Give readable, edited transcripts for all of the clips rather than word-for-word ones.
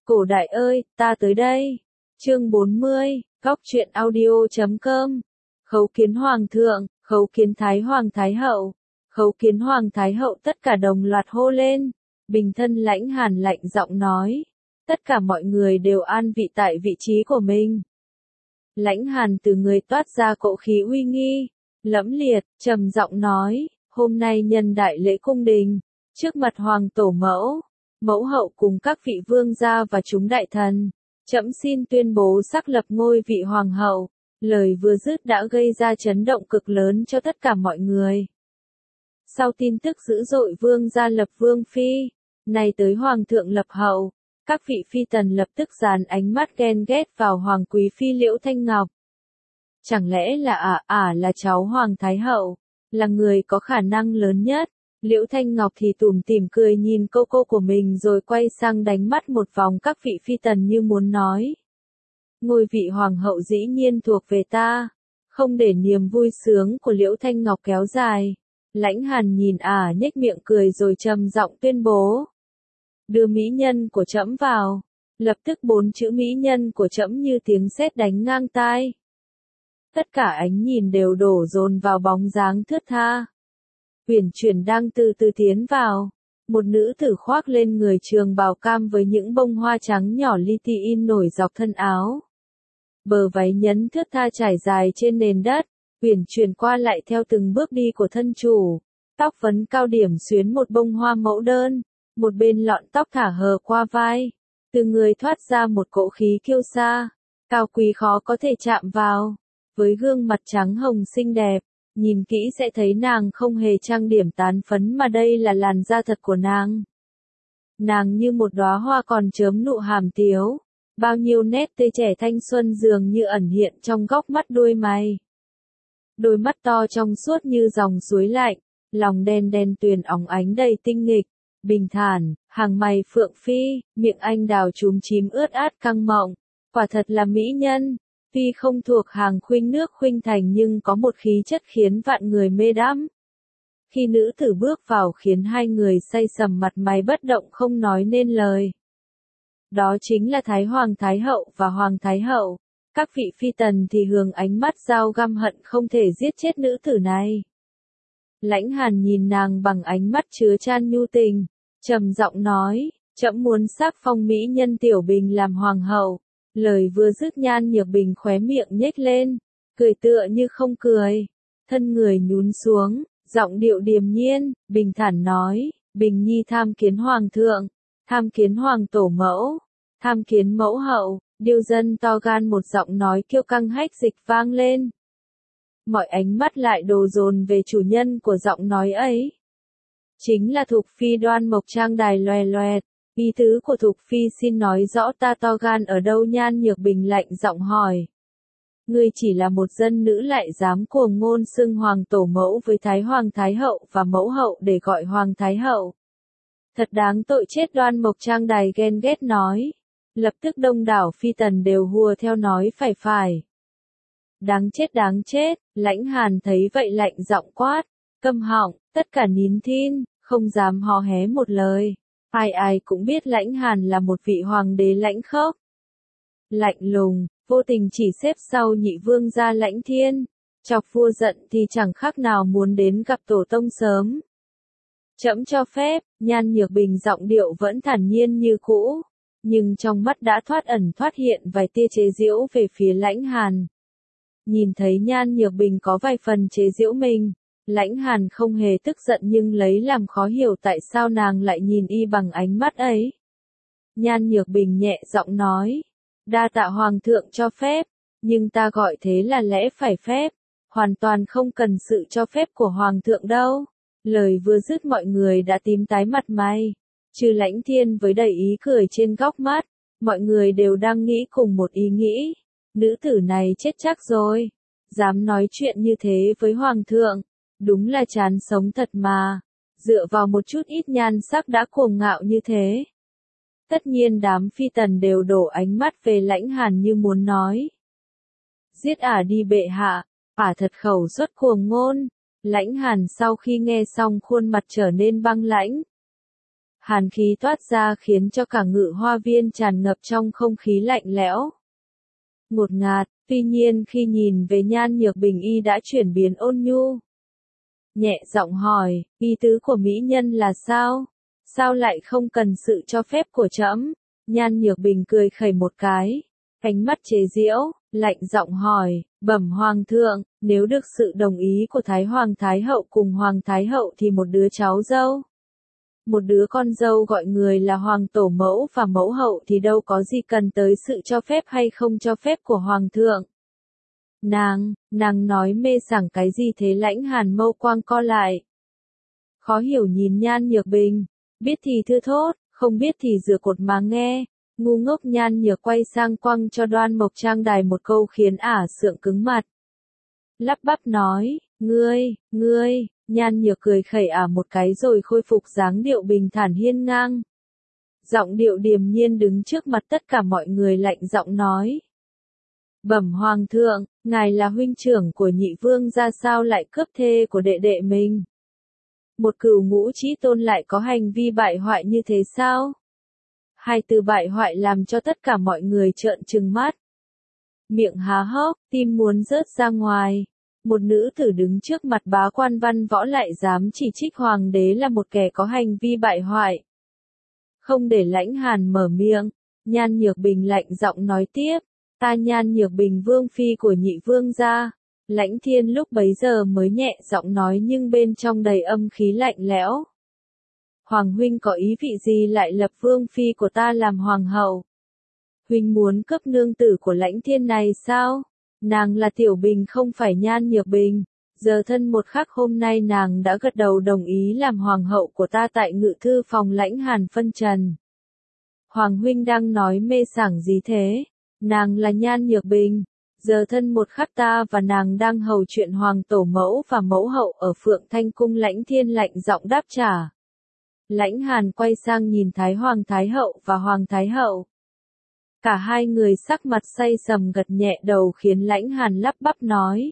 Cổ đại ơi, ta tới đây. Chương 40, Góc truyện audio.com. Khấu kiến hoàng thượng, khấu kiến thái hoàng thái hậu, khấu kiến hoàng thái hậu, tất cả đồng loạt hô lên. Bình thân Lãnh Hàn lạnh giọng nói. Tất cả mọi người đều an vị tại vị trí của mình. Lãnh Hàn từ người toát ra cỗ khí uy nghi, lẫm liệt, trầm giọng nói, hôm nay nhân đại lễ cung đình, trước mặt hoàng tổ mẫu, mẫu hậu cùng các vị vương gia và chúng đại thần, trẫm xin tuyên bố xác lập ngôi vị hoàng hậu. Lời vừa dứt đã gây ra chấn động cực lớn cho tất cả mọi người. Sau tin tức dữ dội vương gia lập vương phi, nay tới hoàng thượng lập hậu, các vị phi tần lập tức dàn ánh mắt ghen ghét vào hoàng quý phi Liễu Thanh Ngọc. Chẳng lẽ là là cháu hoàng thái hậu, là người có khả năng lớn nhất. Liễu Thanh Ngọc thì tủm tỉm cười nhìn cô của mình rồi quay sang đánh mắt một vòng các vị phi tần như muốn nói. Ngôi vị hoàng hậu dĩ nhiên thuộc về ta. Không để niềm vui sướng của Liễu Thanh Ngọc kéo dài, Lãnh Hàn nhìn nhếch miệng cười rồi trầm giọng tuyên bố. Đưa mỹ nhân của trẫm vào. Lập tức 4 chữ mỹ nhân của trẫm như tiếng sét đánh ngang tai. Tất cả ánh nhìn đều đổ dồn vào bóng dáng thướt tha, uyển chuyển đang từ từ tiến vào. Một nữ tử khoác lên người trường bào cam với những bông hoa trắng nhỏ li ti in nổi dọc thân áo. Bờ váy nhấn thướt tha trải dài trên nền đất, uyển chuyển qua lại theo từng bước đi của thân chủ. Tóc vấn cao điểm xuyến một bông hoa mẫu đơn, một bên lọn tóc thả hờ qua vai. Từ người thoát ra một cỗ khí kiêu sa, cao quý khó có thể chạm vào. Với gương mặt trắng hồng xinh đẹp, nhìn kỹ sẽ thấy nàng không hề trang điểm tán phấn mà đây là làn da thật của nàng. Nàng như một đóa hoa còn chớm nụ hàm tiếu, bao nhiêu nét tươi trẻ thanh xuân dường như ẩn hiện trong góc mắt đuôi mày. Đôi mắt to trong suốt như dòng suối lạnh, lòng đen đen tuyền óng ánh đầy tinh nghịch, bình thản, hàng mày phượng phi, miệng anh đào chúm chím ướt át căng mọng, quả thật là mỹ nhân. Tuy không thuộc hàng khuynh nước khuynh thành nhưng có một khí chất khiến vạn người mê đắm. Khi nữ tử bước vào khiến hai người say sầm mặt mày bất động không nói nên lời. Đó chính là Thái Hoàng Thái Hậu và Hoàng Thái Hậu. Các vị phi tần thì hướng ánh mắt dao găm hận không thể giết chết nữ tử này. Lãnh Hàn nhìn nàng bằng ánh mắt chứa chan nhu tình, trầm giọng nói, trẫm muốn sắc phong mỹ nhân Tiểu Bình làm hoàng hậu. Lời vừa dứt Nhan Nhược Bình khóe miệng nhếch lên, cười tựa như không cười, thân người nhún xuống, giọng điệu điềm nhiên, bình thản nói, Bình Nhi tham kiến hoàng thượng, tham kiến hoàng tổ mẫu, tham kiến mẫu hậu. Điêu dân to gan một giọng nói kiêu căng hách dịch vang lên. Mọi ánh mắt lại đổ dồn về chủ nhân của giọng nói ấy. Chính là Thục Phi Đoan Mộc Trang Đài loè loẹt. Ý tứ của Thục Phi xin nói rõ ta to gan ở đâu? Nhan Nhược Bình lạnh giọng hỏi. Ngươi chỉ là một dân nữ lại dám cuồng ngôn xưng hoàng tổ mẫu với Thái Hoàng Thái Hậu và mẫu hậu để gọi Hoàng Thái Hậu. Thật đáng tội chết. Đoan Mộc Trang Đài ghen ghét nói. Lập tức đông đảo phi tần đều hùa theo nói phải. Đáng chết. Lãnh Hàn thấy vậy lạnh giọng quát. Câm họng, tất cả nín thinh, không dám hò hé một lời. Ai cũng biết Lãnh Hàn là một vị hoàng đế lãnh khốc, lạnh lùng, vô tình chỉ xếp sau nhị vương gia Lãnh Thiên. Chọc vua giận thì chẳng khác nào muốn đến gặp tổ tông sớm. Trẫm cho phép. Nhan Nhược Bình giọng điệu vẫn thản nhiên như cũ, nhưng trong mắt đã thoát ẩn thoát hiện vài tia chế giễu về phía Lãnh Hàn. Nhìn thấy Nhan Nhược Bình có vài phần chế giễu mình, Lãnh Hàn không hề tức giận nhưng lấy làm khó hiểu tại sao nàng lại nhìn y bằng ánh mắt ấy. Nhan Nhược Bình nhẹ giọng nói, đa tạ hoàng thượng cho phép, nhưng ta gọi thế là lẽ phải phép, hoàn toàn không cần sự cho phép của hoàng thượng đâu. Lời vừa dứt mọi người đã tím tái mặt mày, trừ Lãnh Thiên với đầy ý cười trên góc mắt, mọi người đều đang nghĩ cùng một ý nghĩ. Nữ tử này chết chắc rồi, dám nói chuyện như thế với hoàng thượng. Đúng là chán sống thật mà, dựa vào một chút ít nhan sắc đã cuồng ngạo như thế. Tất nhiên đám phi tần đều đổ ánh mắt về Lãnh Hàn như muốn nói. Giết đi bệ hạ, thật khẩu xuất cuồng ngôn. Lãnh Hàn sau khi nghe xong khuôn mặt trở nên băng lãnh. Hàn khí toát ra khiến cho cả Ngự Hoa Viên tràn ngập trong không khí lạnh lẽo. Ngột ngạt, tuy nhiên khi nhìn về Nhan Nhược Bình y đã chuyển biến ôn nhu. Nhẹ giọng hỏi, ý tứ của mỹ nhân là sao? Sao lại không cần sự cho phép của trẫm? Nhan Nhược Bình cười khẩy một cái, ánh mắt chế giễu, lạnh giọng hỏi, bẩm hoàng thượng, nếu được sự đồng ý của Thái Hoàng Thái Hậu cùng Hoàng Thái Hậu thì một đứa cháu dâu. Một đứa con dâu gọi người là Hoàng Tổ Mẫu và Mẫu Hậu thì đâu có gì cần tới sự cho phép hay không cho phép của Hoàng thượng. Nàng nói mê sảng cái gì thế? Lãnh Hàn mâu quang co lại. Khó hiểu nhìn Nhan Nhược Bình, biết thì thưa thốt, không biết thì rửa cột mà nghe. Ngu ngốc. Nhan Nhược quay sang quăng cho Đoan Mộc Trang Đài một câu khiến ả sượng cứng mặt. Lắp bắp nói, ngươi, Nhan Nhược cười khẩy ả một cái rồi khôi phục dáng điệu bình thản hiên ngang. Giọng điệu điềm nhiên đứng trước mặt tất cả mọi người lạnh giọng nói. Bẩm hoàng thượng, ngài là huynh trưởng của nhị vương ra sao lại cướp thê của đệ đệ mình? Một cửu ngũ chí tôn lại có hành vi bại hoại như thế sao? Hai từ bại hoại làm cho tất cả mọi người trợn trừng mắt. Miệng há hốc, tim muốn rớt ra ngoài. Một nữ tử đứng trước mặt bá quan văn võ lại dám chỉ trích hoàng đế là một kẻ có hành vi bại hoại. Không để Lãnh Hàn mở miệng, Nhan Nhược Bình lạnh giọng nói tiếp, ta Nhan Nhược Bình vương phi của nhị vương gia. Lãnh Thiên lúc bấy giờ mới nhẹ giọng nói nhưng bên trong đầy âm khí lạnh lẽo. Hoàng huynh có ý vị gì lại lập vương phi của ta làm hoàng hậu? Huynh muốn cướp nương tử của Lãnh Thiên này sao? Nàng là Tiểu Bình không phải Nhan Nhược Bình. Giờ thân một khắc hôm nay nàng đã gật đầu đồng ý làm hoàng hậu của ta tại ngự thư phòng. Lãnh Hàn phân trần. Hoàng huynh đang nói mê sảng gì thế? Nàng là Nhan Nhược Bình. Giờ thân một khắc ta và nàng đang hầu chuyện Hoàng Tổ Mẫu và Mẫu Hậu ở Phượng Thanh Cung. Lãnh Thiên lạnh giọng đáp trả. Lãnh Hàn quay sang nhìn Thái Hoàng Thái Hậu và Hoàng Thái Hậu. Cả hai người sắc mặt say sầm gật nhẹ đầu khiến Lãnh Hàn lắp bắp nói.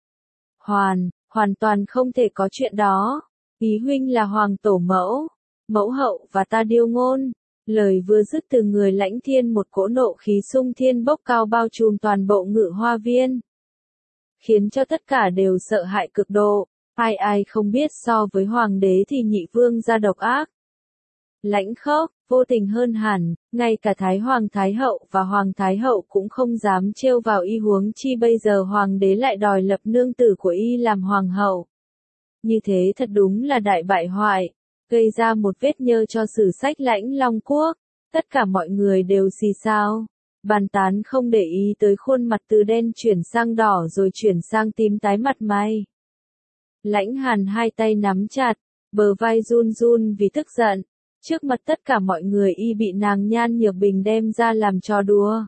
Hoàn toàn không thể có chuyện đó. Ý huynh là Hoàng Tổ Mẫu, Mẫu Hậu và ta điêu ngôn. Lời vừa dứt từ người Lãnh Thiên một cỗ nộ khí sung thiên bốc cao bao trùm toàn bộ Ngự Hoa Viên. Khiến cho tất cả đều sợ hãi cực độ, ai không biết so với hoàng đế thì nhị vương gia độc ác. Lãnh khốc, vô tình hơn hẳn, ngay cả Thái Hoàng Thái Hậu và Hoàng Thái Hậu cũng không dám trêu vào y huống chi bây giờ hoàng đế lại đòi lập nương tử của y làm hoàng hậu. Như thế thật đúng là đại bại hoại. Gây ra một vết nhơ cho sử sách Lãnh Long Quốc, tất cả mọi người đều xì xao, bàn tán không để ý tới khuôn mặt từ đen chuyển sang đỏ rồi chuyển sang tím tái mặt mày. Lãnh Hàn hai tay nắm chặt, bờ vai run run vì tức giận, trước mặt tất cả mọi người y bị nàng Nhan Nhược Bình đem ra làm trò đùa.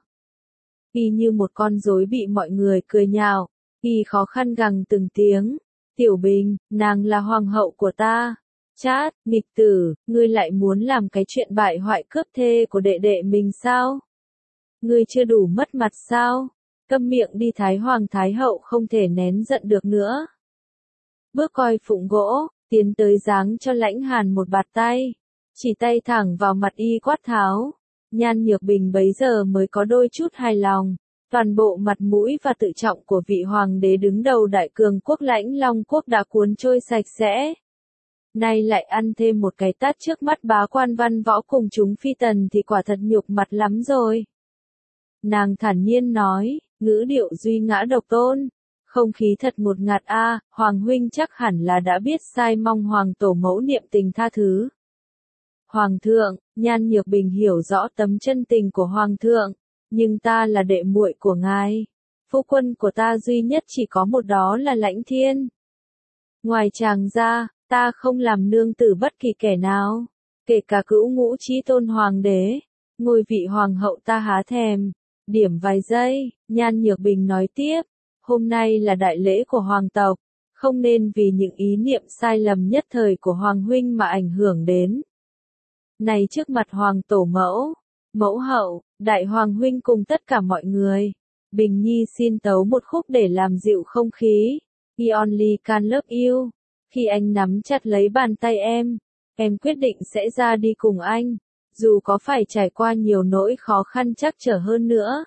Y như một con rối bị mọi người cười nhạo, y khó khăn gằn từng tiếng, Tiểu Bình, nàng là hoàng hậu của ta. Chát, nghịch tử, ngươi lại muốn làm cái chuyện bại hoại cướp thê của đệ đệ mình sao? Ngươi chưa đủ mất mặt sao? Câm miệng đi. Thái Hoàng Thái Hậu không thể nén giận được nữa. Bước coi phụng gỗ, tiến tới giáng cho Lãnh Hàn một bạt tay. Chỉ tay thẳng vào mặt y quát tháo. Nhan Nhược Bình bấy giờ mới có đôi chút hài lòng. Toàn bộ mặt mũi và tự trọng của vị hoàng đế đứng đầu đại cường quốc Lãnh Long Quốc đã cuốn trôi sạch sẽ. Nay lại ăn thêm một cái tát trước mắt bá quan văn võ cùng chúng phi tần thì quả thật nhục mặt lắm rồi. Nàng thản nhiên nói, ngữ điệu duy ngã độc tôn. Không khí thật ngột ngạt a. Hoàng huynh chắc hẳn là đã biết sai, mong Hoàng Tổ Mẫu niệm tình tha thứ. Hoàng thượng, Nhan Nhược Bình hiểu rõ tấm chân tình của Hoàng thượng, nhưng ta là đệ muội của ngài. Phu quân của ta duy nhất chỉ có một đó là Lãnh Thiên. Ngoài chàng ra, ta không làm nương tử bất kỳ kẻ nào, kể cả cữu ngũ chí tôn hoàng đế. Ngôi vị hoàng hậu ta há thèm. Điểm vài giây, Nhan Nhược Bình nói tiếp, hôm nay là đại lễ của hoàng tộc, không nên vì những ý niệm sai lầm nhất thời của hoàng huynh mà ảnh hưởng đến. Này trước mặt Hoàng Tổ Mẫu, Mẫu Hậu, đại hoàng huynh cùng tất cả mọi người, Bình Nhi xin tấu một khúc để làm dịu không khí. I only can love you. Khi anh nắm chặt lấy bàn tay em, em quyết định sẽ ra đi cùng anh, dù có phải trải qua nhiều nỗi khó khăn trắc trở hơn nữa.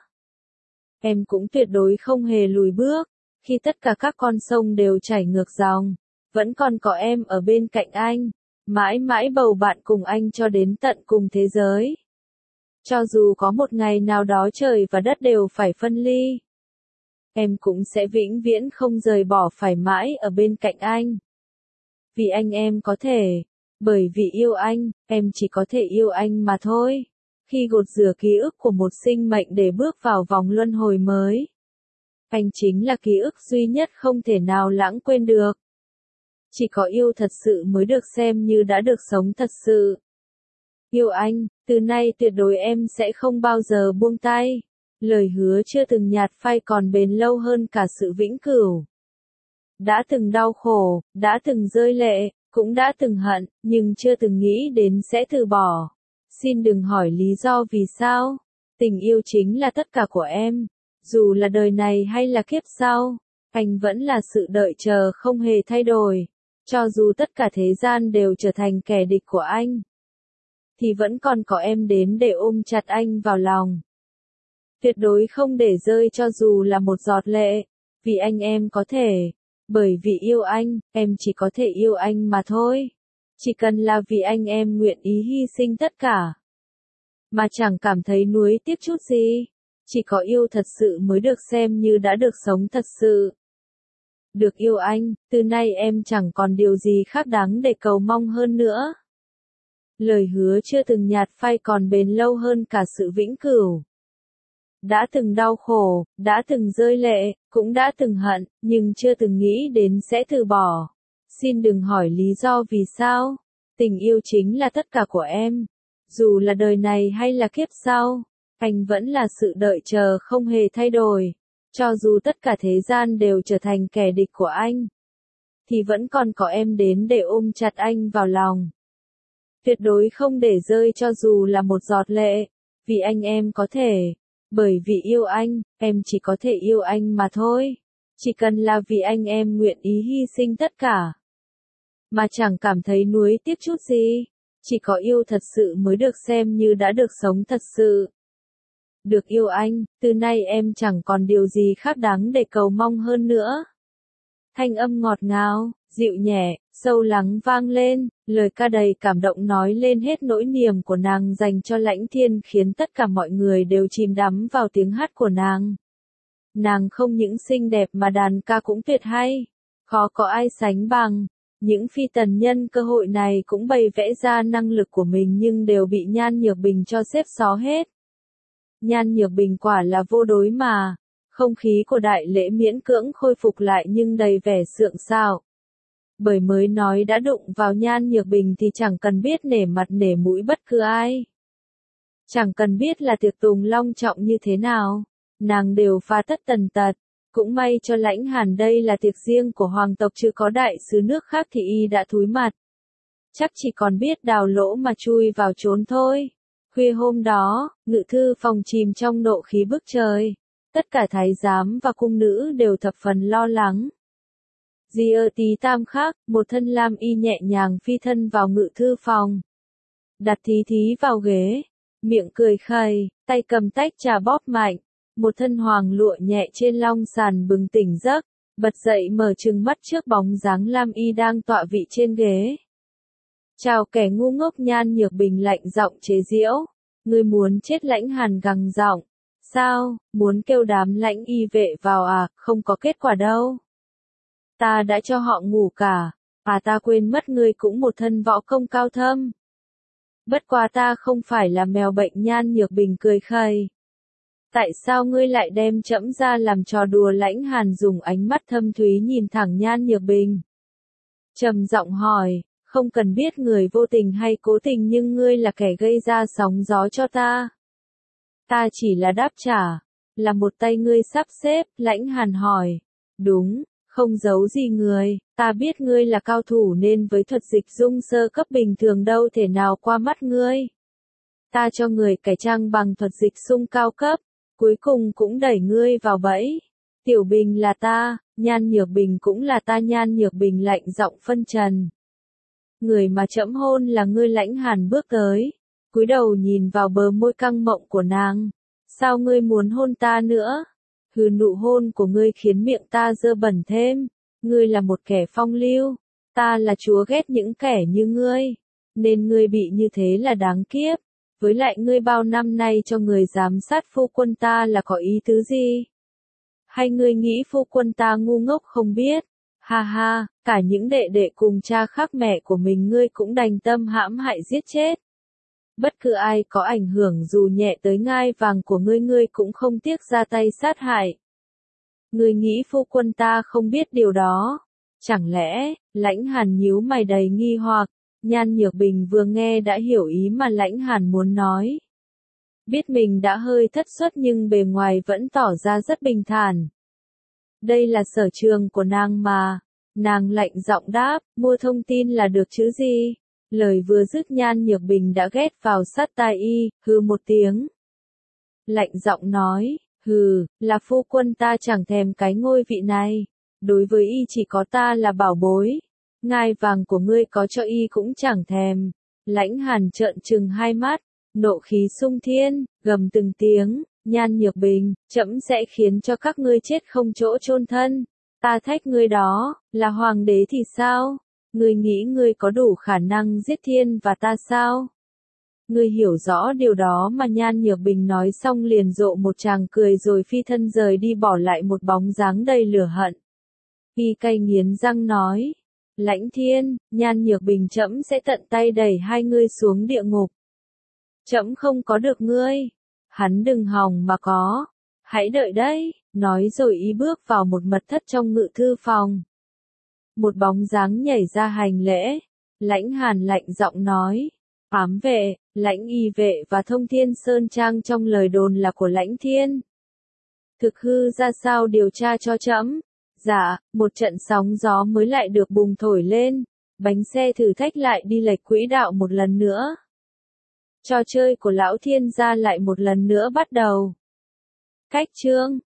Em cũng tuyệt đối không hề lùi bước, khi tất cả các con sông đều chảy ngược dòng, vẫn còn có em ở bên cạnh anh, mãi mãi bầu bạn cùng anh cho đến tận cùng thế giới. Cho dù có một ngày nào đó trời và đất đều phải phân ly, em cũng sẽ vĩnh viễn không rời bỏ, phải mãi ở bên cạnh anh. Vì anh em có thể, bởi vì yêu anh, em chỉ có thể yêu anh mà thôi. Khi gột rửa ký ức của một sinh mệnh để bước vào vòng luân hồi mới, anh chính là ký ức duy nhất không thể nào lãng quên được. Chỉ có yêu thật sự mới được xem như đã được sống thật sự. Yêu anh, từ nay tuyệt đối em sẽ không bao giờ buông tay. Lời hứa chưa từng nhạt phai còn bền lâu hơn cả sự vĩnh cửu. Đã từng đau khổ, đã từng rơi lệ, cũng đã từng hận, nhưng chưa từng nghĩ đến sẽ từ bỏ. Xin đừng hỏi lý do vì sao. Tình yêu chính là tất cả của em. Dù là đời này hay là kiếp sau, anh vẫn là sự đợi chờ không hề thay đổi. Cho dù tất cả thế gian đều trở thành kẻ địch của anh, thì vẫn còn có em đến để ôm chặt anh vào lòng. Tuyệt đối không để rơi cho dù là một giọt lệ, vì anh em có thể. Bởi vì yêu anh, em chỉ có thể yêu anh mà thôi. Chỉ cần là vì anh em nguyện ý hy sinh tất cả, mà chẳng cảm thấy nuối tiếc chút gì. Chỉ có yêu thật sự mới được xem như đã được sống thật sự. Được yêu anh, từ nay em chẳng còn điều gì khác đáng để cầu mong hơn nữa. Lời hứa chưa từng nhạt phai còn bền lâu hơn cả sự vĩnh cửu. Đã từng đau khổ, đã từng rơi lệ, cũng đã từng hận, nhưng chưa từng nghĩ đến sẽ từ bỏ. Xin đừng hỏi lý do vì sao. Tình yêu chính là tất cả của em. Dù là đời này hay là kiếp sau, anh vẫn là sự đợi chờ không hề thay đổi. Cho dù tất cả thế gian đều trở thành kẻ địch của anh, thì vẫn còn có em đến để ôm chặt anh vào lòng. Tuyệt đối không để rơi cho dù là một giọt lệ, vì anh em có thể. Bởi vì yêu anh, em chỉ có thể yêu anh mà thôi. Chỉ cần là vì anh em nguyện ý hy sinh tất cả, mà chẳng cảm thấy nuối tiếc chút gì. Chỉ có yêu thật sự mới được xem như đã được sống thật sự. Được yêu anh, từ nay em chẳng còn điều gì khác đáng để cầu mong hơn nữa. Thanh âm ngọt ngào, dịu nhẹ, sâu lắng vang lên, lời ca đầy cảm động nói lên hết nỗi niềm của nàng dành cho Lãnh Thiên, khiến tất cả mọi người đều chìm đắm vào tiếng hát của nàng. Nàng không những xinh đẹp mà đàn ca cũng tuyệt hay, khó có ai sánh bằng. Những phi tần nhân cơ hội này cũng bày vẽ ra năng lực của mình nhưng đều bị Nhan Nhược Bình cho xếp xó hết. Nhan Nhược Bình quả là vô đối mà. Không khí của đại lễ miễn cưỡng khôi phục lại nhưng đầy vẻ sượng sạo. Bởi mới nói đã đụng vào Nhan Nhược Bình thì chẳng cần biết nể mặt nể mũi bất cứ ai. Chẳng cần biết là tiệc tùng long trọng như thế nào, nàng đều phá tất tần tật. Cũng may cho Lãnh Hàn đây là tiệc riêng của hoàng tộc chứ có đại sứ nước khác thì y đã thúi mặt. Chắc chỉ còn biết đào lỗ mà chui vào trốn thôi. Khuya hôm đó, ngự thư phòng chìm trong nộ khí bức trời. Tất cả thái giám và cung nữ đều thập phần lo lắng. Diơ Tí Tam khác, một thân lam y nhẹ nhàng phi thân vào ngự thư phòng. Đặt Thí Thí vào ghế, miệng cười khẩy, tay cầm tách trà bóp mạnh. Một thân hoàng lụa nhẹ trên long sàn bừng tỉnh giấc, bật dậy mở trừng mắt trước bóng dáng lam y đang tọa vị trên ghế. Chào kẻ ngu ngốc. Nhan Nhược Bình lạnh giọng chế giễu. Ngươi muốn chết? Lãnh Hàn gằn giọng. Sao, muốn kêu đám lãnh y vệ vào à, không có kết quả đâu. Ta đã cho họ ngủ cả, ta quên mất ngươi cũng một thân võ công cao thâm. Bất quá ta không phải là mèo bệnh. Nhan Nhược Bình cười khẩy. Tại sao ngươi lại đem trẫm ra làm trò đùa? Lãnh Hàn dùng ánh mắt thâm thúy nhìn thẳng Nhan Nhược Bình. Trầm giọng hỏi, không cần biết người vô tình hay cố tình nhưng ngươi là kẻ gây ra sóng gió cho ta. Ta chỉ là đáp trả, là một tay ngươi sắp xếp. Lãnh Hàn hỏi, đúng, không giấu gì người, ta biết ngươi là cao thủ nên với thuật dịch dung sơ cấp bình thường đâu thể nào qua mắt ngươi. Ta cho người cải trang bằng thuật dịch dung cao cấp, cuối cùng cũng đẩy ngươi vào bẫy. Tiểu Bình là ta, Nhan Nhược Bình cũng là ta. Nhan Nhược Bình lạnh giọng phân trần. Người mà trẫm hôn là ngươi. Lãnh Hàn bước tới, cúi đầu nhìn vào bờ môi căng mọng của nàng. Sao ngươi muốn hôn ta nữa? Hừ, nụ hôn của ngươi khiến miệng ta dơ bẩn thêm. Ngươi là một kẻ phong lưu, ta là chúa ghét những kẻ như ngươi, nên ngươi bị như thế là đáng kiếp. Với lại ngươi bao năm nay cho người giám sát phu quân ta là có ý tứ gì? Hay ngươi nghĩ phu quân ta ngu ngốc không biết? Ha ha, cả những đệ đệ cùng cha khác mẹ của mình ngươi cũng đành tâm hãm hại giết chết. Bất cứ ai có ảnh hưởng dù nhẹ tới ngai vàng của ngươi, ngươi cũng không tiếc ra tay sát hại. Ngươi nghĩ phu quân ta không biết điều đó? Chẳng lẽ? Lãnh Hàn nhíu mày đầy nghi hoặc. Nhan Nhược Bình vừa nghe đã hiểu ý mà Lãnh Hàn muốn nói. Biết mình đã hơi thất suất nhưng bề ngoài vẫn tỏ ra rất bình thản. Đây là sở trường của nàng mà. Nàng lạnh giọng đáp, mua thông tin là được chứ gì. Lời vừa dứt Nhan Nhược Bình đã ghét vào sát tai y, hừ một tiếng. Lạnh giọng nói, hừ, là phu quân ta chẳng thèm cái ngôi vị này. Đối với y chỉ có ta là bảo bối. Ngai vàng của ngươi có cho y cũng chẳng thèm. Lãnh Hàn trợn trừng hai mắt, nộ khí sung thiên, gầm từng tiếng, Nhan Nhược Bình, trẫm sẽ khiến cho các ngươi chết không chỗ chôn thân. Ta thách ngươi đó, là hoàng đế thì sao? Ngươi nghĩ ngươi có đủ khả năng giết thiên và ta sao? Ngươi hiểu rõ điều đó mà. Nhan Nhược Bình nói xong liền rộ một tràng cười rồi phi thân rời đi, bỏ lại một bóng dáng đầy lửa hận. Y cay nghiến răng nói, Lãnh Thiên, Nhan Nhược Bình, trẫm sẽ tận tay đẩy hai ngươi xuống địa ngục. Trẫm không có được ngươi. Hắn đừng hòng mà có. Hãy đợi đấy, nói rồi y bước vào một mật thất trong ngự thư phòng. Một bóng dáng nhảy ra hành lễ. Lãnh Hàn lạnh giọng nói, ám vệ, Lãnh y vệ và Thông Thiên Sơn Trang trong lời đồn là của Lãnh Thiên. Thực hư ra sao điều tra cho trẫm. Dạ, một trận sóng gió mới lại được bùng thổi lên. Bánh xe thử thách lại đi lệch quỹ đạo một lần nữa. Trò chơi của Lão Thiên gia lại một lần nữa bắt đầu. Cách chương